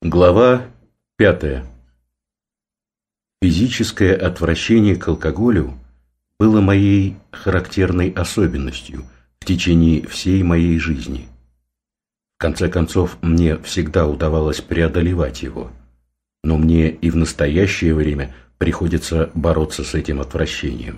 Глава 5. Физическое отвращение к алкоголю было моей характерной особенностью в течение всей моей жизни. В конце концов, мне всегда удавалось преодолевать его, но мне и в настоящее время приходится бороться с этим отвращением.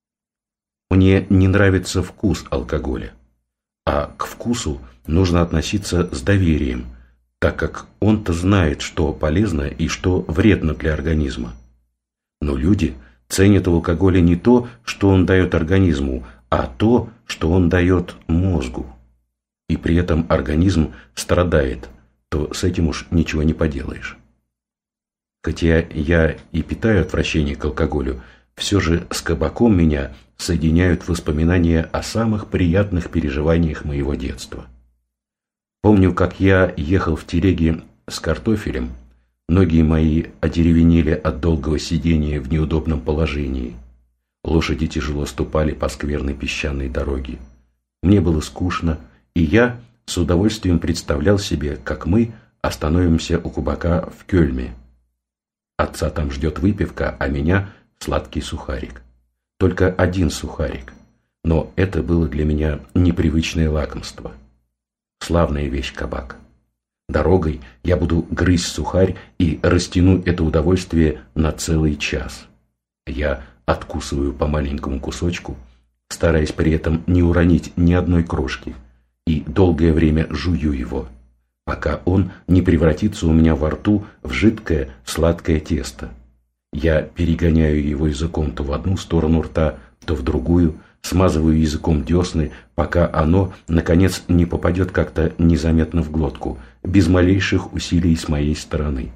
Мне не нравится вкус алкоголя, а к вкусу нужно относиться с доверием, так как он-то знает, что полезно и что вредно для организма. Но люди ценят в алкоголе не то, что он дает организму, а то, что он дает мозгу. И при этом организм страдает, то с этим уж ничего не поделаешь. Хотя я и питаю отвращение к алкоголю, все же с кабаком меня соединяют воспоминания о самых приятных переживаниях моего детства. Помню, как я ехал в телеге с картофелем, ноги мои одеревенели от долгого сидения в неудобном положении. Лошади тяжело ступали по скверной песчаной дороге. Мне было скучно, и я с удовольствием представлял себе, как мы остановимся у кабака в Кёльме. Отца там ждет выпивка, а меня сладкий сухарик. Только один сухарик, но это было для меня непривычное лакомство. Славная вещь кабак. Дорогой я буду грызть сухарь и растяну это удовольствие на целый час. Я откусываю по маленькому кусочку, стараясь при этом не уронить ни одной крошки, и долгое время жую его, пока он не превратится у меня во рту в жидкое сладкое тесто. Я перегоняю его языком то в одну сторону рта, то в другую, смазываю языком десны, пока оно, наконец, не попадет как-то незаметно в глотку, без малейших усилий с моей стороны.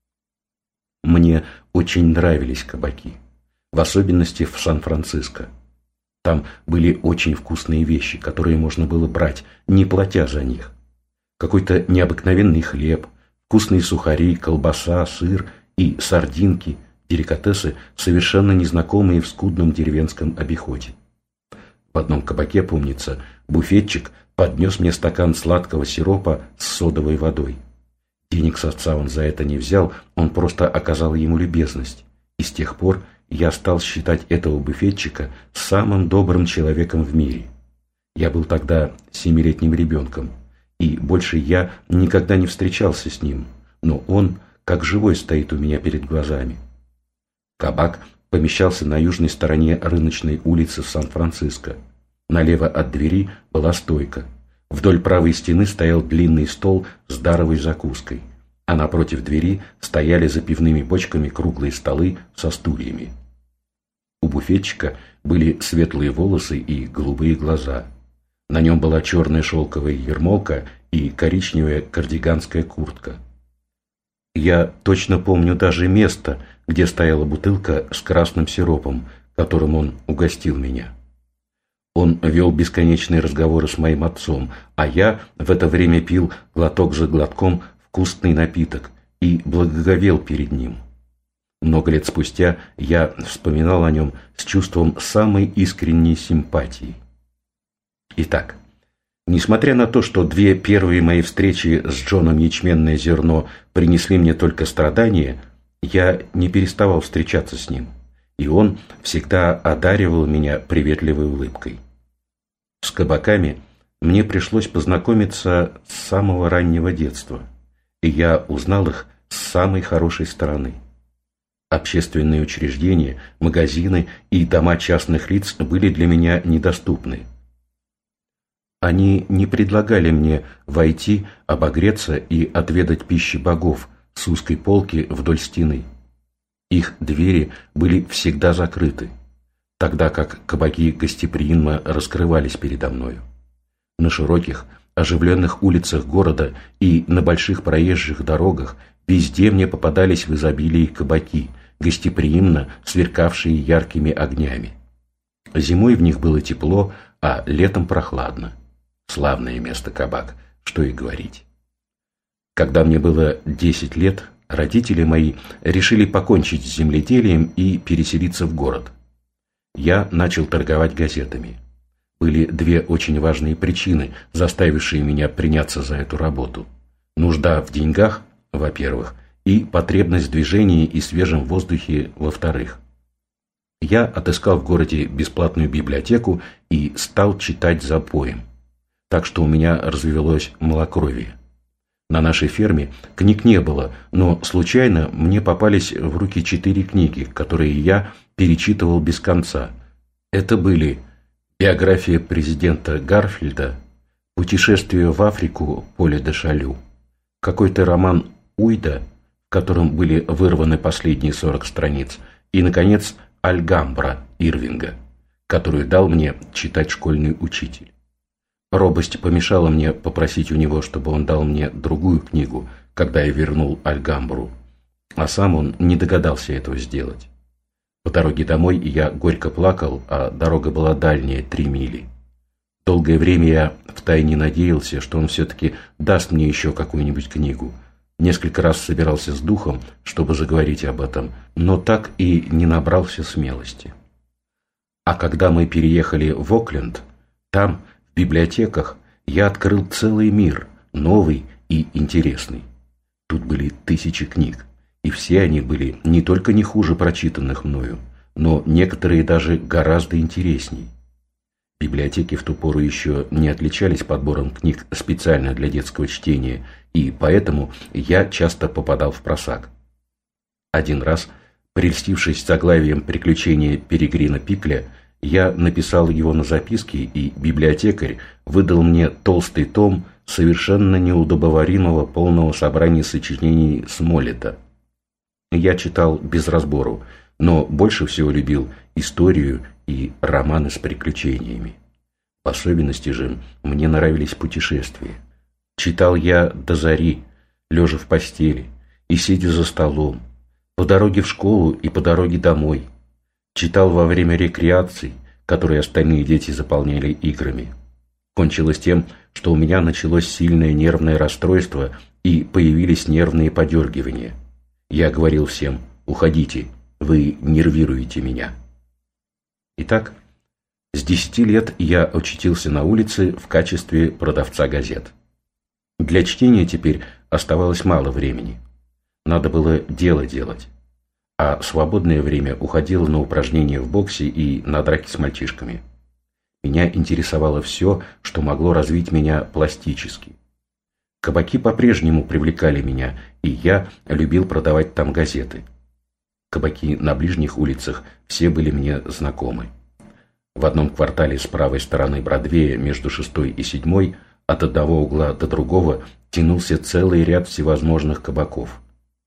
Мне очень нравились кабаки, в особенности в Сан-Франциско. Там были очень вкусные вещи, которые можно было брать, не платя за них. Какой-то необыкновенный хлеб, вкусные сухари, колбаса, сыр и сардинки, деликатесы, совершенно незнакомые в скудном деревенском обиходе. В одном кабаке, помнится, буфетчик поднес мне стакан сладкого сиропа с содовой водой. Денег с отца он за это не взял, он просто оказал ему любезность. И с тех пор я стал считать этого буфетчика самым добрым человеком в мире. Я был тогда 7-летним ребенком, и больше я никогда не встречался с ним, но он как живой стоит у меня перед глазами. Кабак помещался на южной стороне рыночной улицы в Сан-Франциско. Налево от двери была стойка. Вдоль правой стены стоял длинный стол с даровой закуской, а напротив двери стояли за пивными бочками круглые столы со стульями. У буфетчика были светлые волосы и голубые глаза. На нем была черная шелковая ермолка и коричневая кардиганская куртка. Я точно помню даже место, где стояла бутылка с красным сиропом, которым он угостил меня. Он вел бесконечные разговоры с моим отцом, а я в это время пил глоток за глотком вкусный напиток и благоговел перед ним. Много лет спустя я вспоминал о нем с чувством самой искренней симпатии. Итак, несмотря на то, что 2 первые мои встречи с Джоном Ячменное зерно принесли мне только страдания, я не переставал встречаться с ним, и он всегда одаривал меня приветливой улыбкой. С кабаками мне пришлось познакомиться с самого раннего детства, и я узнал их с самой хорошей стороны. Общественные учреждения, магазины и дома частных лиц были для меня недоступны. Они не предлагали мне войти, обогреться и отведать пищи богов с узкой полки вдоль стены. Их двери были всегда закрыты, тогда как кабаки гостеприимно раскрывались передо мною. На широких, оживленных улицах города и на больших проезжих дорогах везде мне попадались в изобилии кабаки, гостеприимно сверкавшие яркими огнями. Зимой в них было тепло, а летом прохладно. Славное место кабак, что и говорить. Когда мне было 10 лет, родители мои решили покончить с земледелием и переселиться в город. Я начал торговать газетами. Были 2 очень важные причины, заставившие меня приняться за эту работу. Нужда в деньгах во-первых, и потребность в движении и свежем воздухе, во-вторых. Я отыскал в городе бесплатную библиотеку и стал читать запоем, так что у меня развелось малокровие. На нашей ферме книг не было, но случайно мне попались в руки 4 книги, которые я перечитывал без конца. Это были биография президента Гарфилда, путешествие в Африку Поля де Шалю, какой-то роман Уйда, в котором были вырваны последние 40 страниц, и, наконец, Альгамбра Ирвинга, которую дал мне читать школьный учитель. Робость помешала мне попросить у него, чтобы он дал мне другую книгу, когда я вернул Альгамбру, а сам он не догадался этого сделать. По дороге домой я горько плакал, а дорога была дальняя, 3 мили. Долгое время я втайне надеялся, что он все-таки даст мне еще какую-нибудь книгу. Несколько раз собирался с духом, чтобы заговорить об этом, но так и не набрался смелости. А когда мы переехали в Окленд, там, в библиотеках, я открыл целый мир, новый и интересный. Тут были тысячи книг, и все они были не только не хуже прочитанных мною, но некоторые даже гораздо интересней. Библиотеки в ту пору еще не отличались подбором книг специально для детского чтения, и поэтому я часто попадал в просак. Один раз, прельстившись заглавием «Приключения Перегрина Пикля», я написал его на записке, и библиотекарь выдал мне толстый том совершенно неудобоваримого полного собрания сочинений Смоллета. Я читал без разбору, но больше всего любил историю и романы с приключениями. В особенности же мне нравились путешествия. Читал я до зари, лежа в постели и сидя за столом, по дороге в школу и по дороге домой. Читал во время рекреаций, которые остальные дети заполняли играми. Кончилось тем, что у меня началось сильное нервное расстройство и появились нервные подергивания. Я говорил всем: «Уходите, вы нервируете меня». Итак, с 10 лет я очутился на улице в качестве продавца газет. Для чтения теперь оставалось мало времени. Надо было дело делать. А свободное время уходило на упражнения в боксе и на драки с мальчишками. Меня интересовало все, что могло развить меня пластически. Кабаки по-прежнему привлекали меня, и я любил продавать там газеты. Кабаки на ближних улицах все были мне знакомы. В одном квартале с правой стороны Бродвея между 6-й и 7-й от одного угла до другого тянулся целый ряд всевозможных кабаков.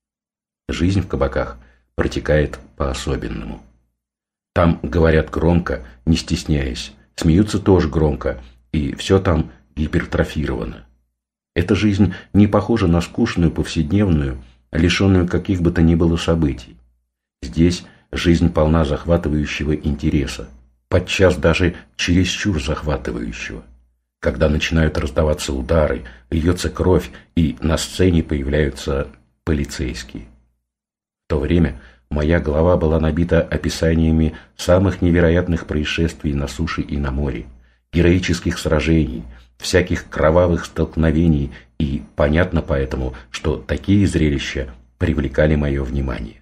Жизнь в кабаках протекает по-особенному. Там говорят громко, не стесняясь, смеются тоже громко, и все там гипертрофировано. Эта жизнь не похожа на скучную повседневную, лишенную каких бы то ни было событий. Здесь жизнь полна захватывающего интереса, подчас даже чересчур захватывающего. Когда начинают раздаваться удары, льется кровь, и на сцене появляются полицейские. В то время моя голова была набита описаниями самых невероятных происшествий на суше и на море, героических сражений, всяких кровавых столкновений, и понятно поэтому, что такие зрелища привлекали мое внимание.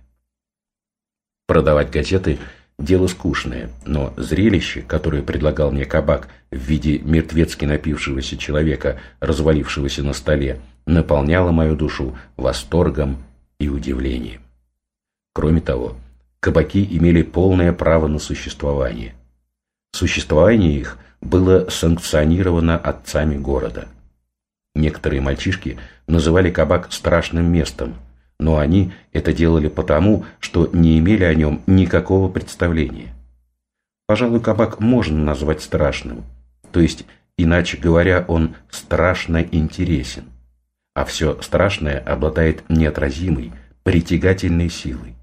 Продавать газеты – дело скучное, но зрелище, которое предлагал мне кабак в виде мертвецки напившегося человека, развалившегося на столе, наполняло мою душу восторгом и удивлением. Кроме того, кабаки имели полное право на существование. Существование их было санкционировано отцами города. Некоторые мальчишки называли кабак страшным местом, но они это делали потому, что не имели о нем никакого представления. Пожалуй, кабак можно назвать страшным, то есть, иначе говоря, он страшно интересен, а все страшное обладает неотразимой, притягательной силой.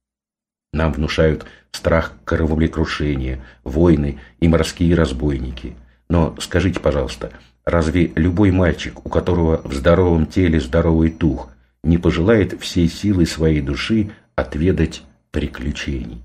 Нам внушают страх кораблекрушения, войны и морские разбойники. Но скажите, пожалуйста, разве любой мальчик, у которого в здоровом теле здоровый дух, не пожелает всей силой своей души отведать приключений?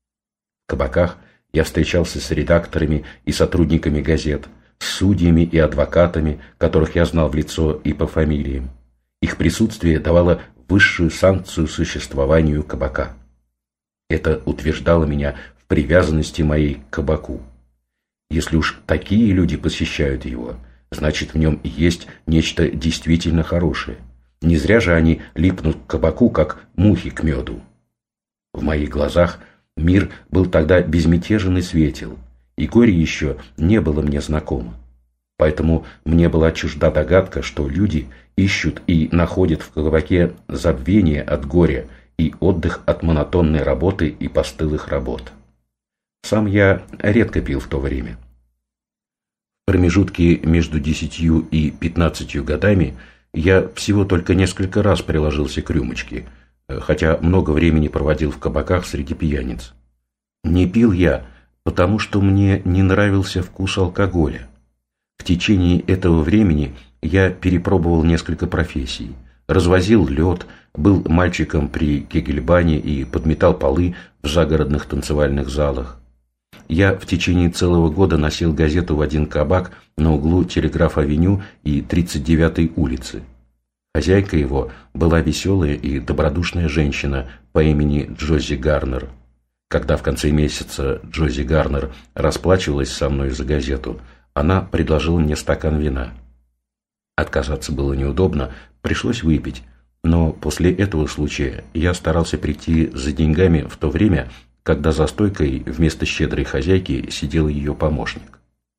В кабаках я встречался с редакторами и сотрудниками газет, с судьями и адвокатами, которых я знал в лицо и по фамилиям. Их присутствие давало высшую санкцию существованию кабака. Это утверждало меня в привязанности моей к кабаку. Если уж такие люди посещают его, значит, в нем есть нечто действительно хорошее. Не зря же они липнут к кабаку, как мухи к меду. В моих глазах мир был тогда безмятежен и светел, и горе еще не было мне знакомо. Поэтому мне была чужда догадка, что люди ищут и находят в кабаке забвение от горя и отдых от монотонной работы и постылых работ. Сам я редко пил в то время. В промежутке между 10 и 15 годами я всего только несколько раз приложился к рюмочке, хотя много времени проводил в кабаках среди пьяниц. Не пил я, потому что мне не нравился вкус алкоголя. В течение этого времени я перепробовал несколько профессий. Развозил лед, был мальчиком при кегельбане и подметал полы в загородных танцевальных залах. Я в течение целого года носил газету в один кабак на углу Телеграф-авеню и 39-й улицы. Хозяйка его была веселая и добродушная женщина по имени Джози Гарнер. Когда в конце месяца Джози Гарнер расплачивалась со мной за газету, она предложила мне стакан вина. Отказаться было неудобно, пришлось выпить, но после этого случая я старался прийти за деньгами в то время, когда за стойкой вместо щедрой хозяйки сидел ее помощник.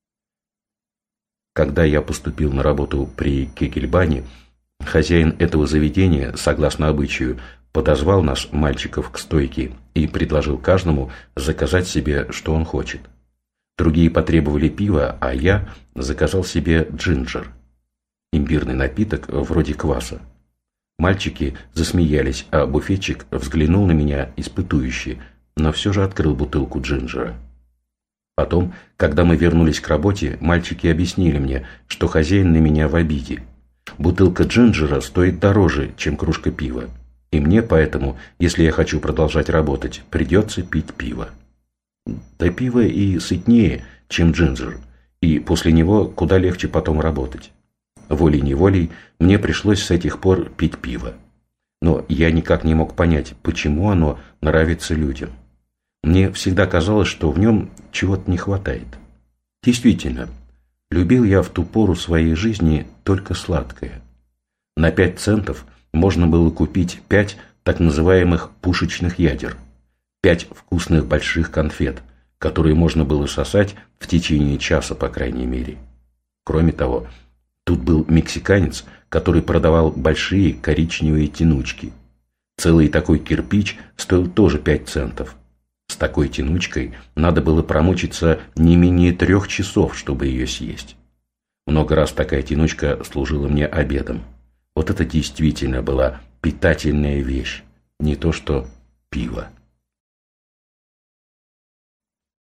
Когда я поступил на работу при Кегельбане, хозяин этого заведения, согласно обычаю, подозвал нас, мальчиков, к стойке и предложил каждому заказать себе, что он хочет. Другие потребовали пива, а я заказал себе джинджер, имбирный напиток вроде кваса. Мальчики засмеялись, а буфетчик взглянул на меня испытующе, но все же открыл бутылку джинджера. Потом, когда мы вернулись к работе, мальчики объяснили мне, что хозяин на меня в обиде. Бутылка джинджера стоит дороже, чем кружка пива, и мне поэтому, если я хочу продолжать работать, придется пить пиво. Да пиво и сытнее, чем джинджер, и после него куда легче потом работать. Волей-неволей мне пришлось с этих пор пить пиво. Но я никак не мог понять, почему оно нравится людям. Мне всегда казалось, что в нем чего-то не хватает. Действительно, любил я в ту пору своей жизни только сладкое. На 5 центов можно было купить 5 так называемых пушечных ядер, 5 вкусных больших конфет, которые можно было сосать в течение часа, по крайней мере. Кроме того, тут был мексиканец, который продавал большие коричневые тянучки. Целый такой кирпич стоил тоже 5 центов. С такой тянучкой надо было промучиться не менее 3 часов, чтобы ее съесть. Много раз такая тянучка служила мне обедом. Вот это действительно была питательная вещь, не то что пиво.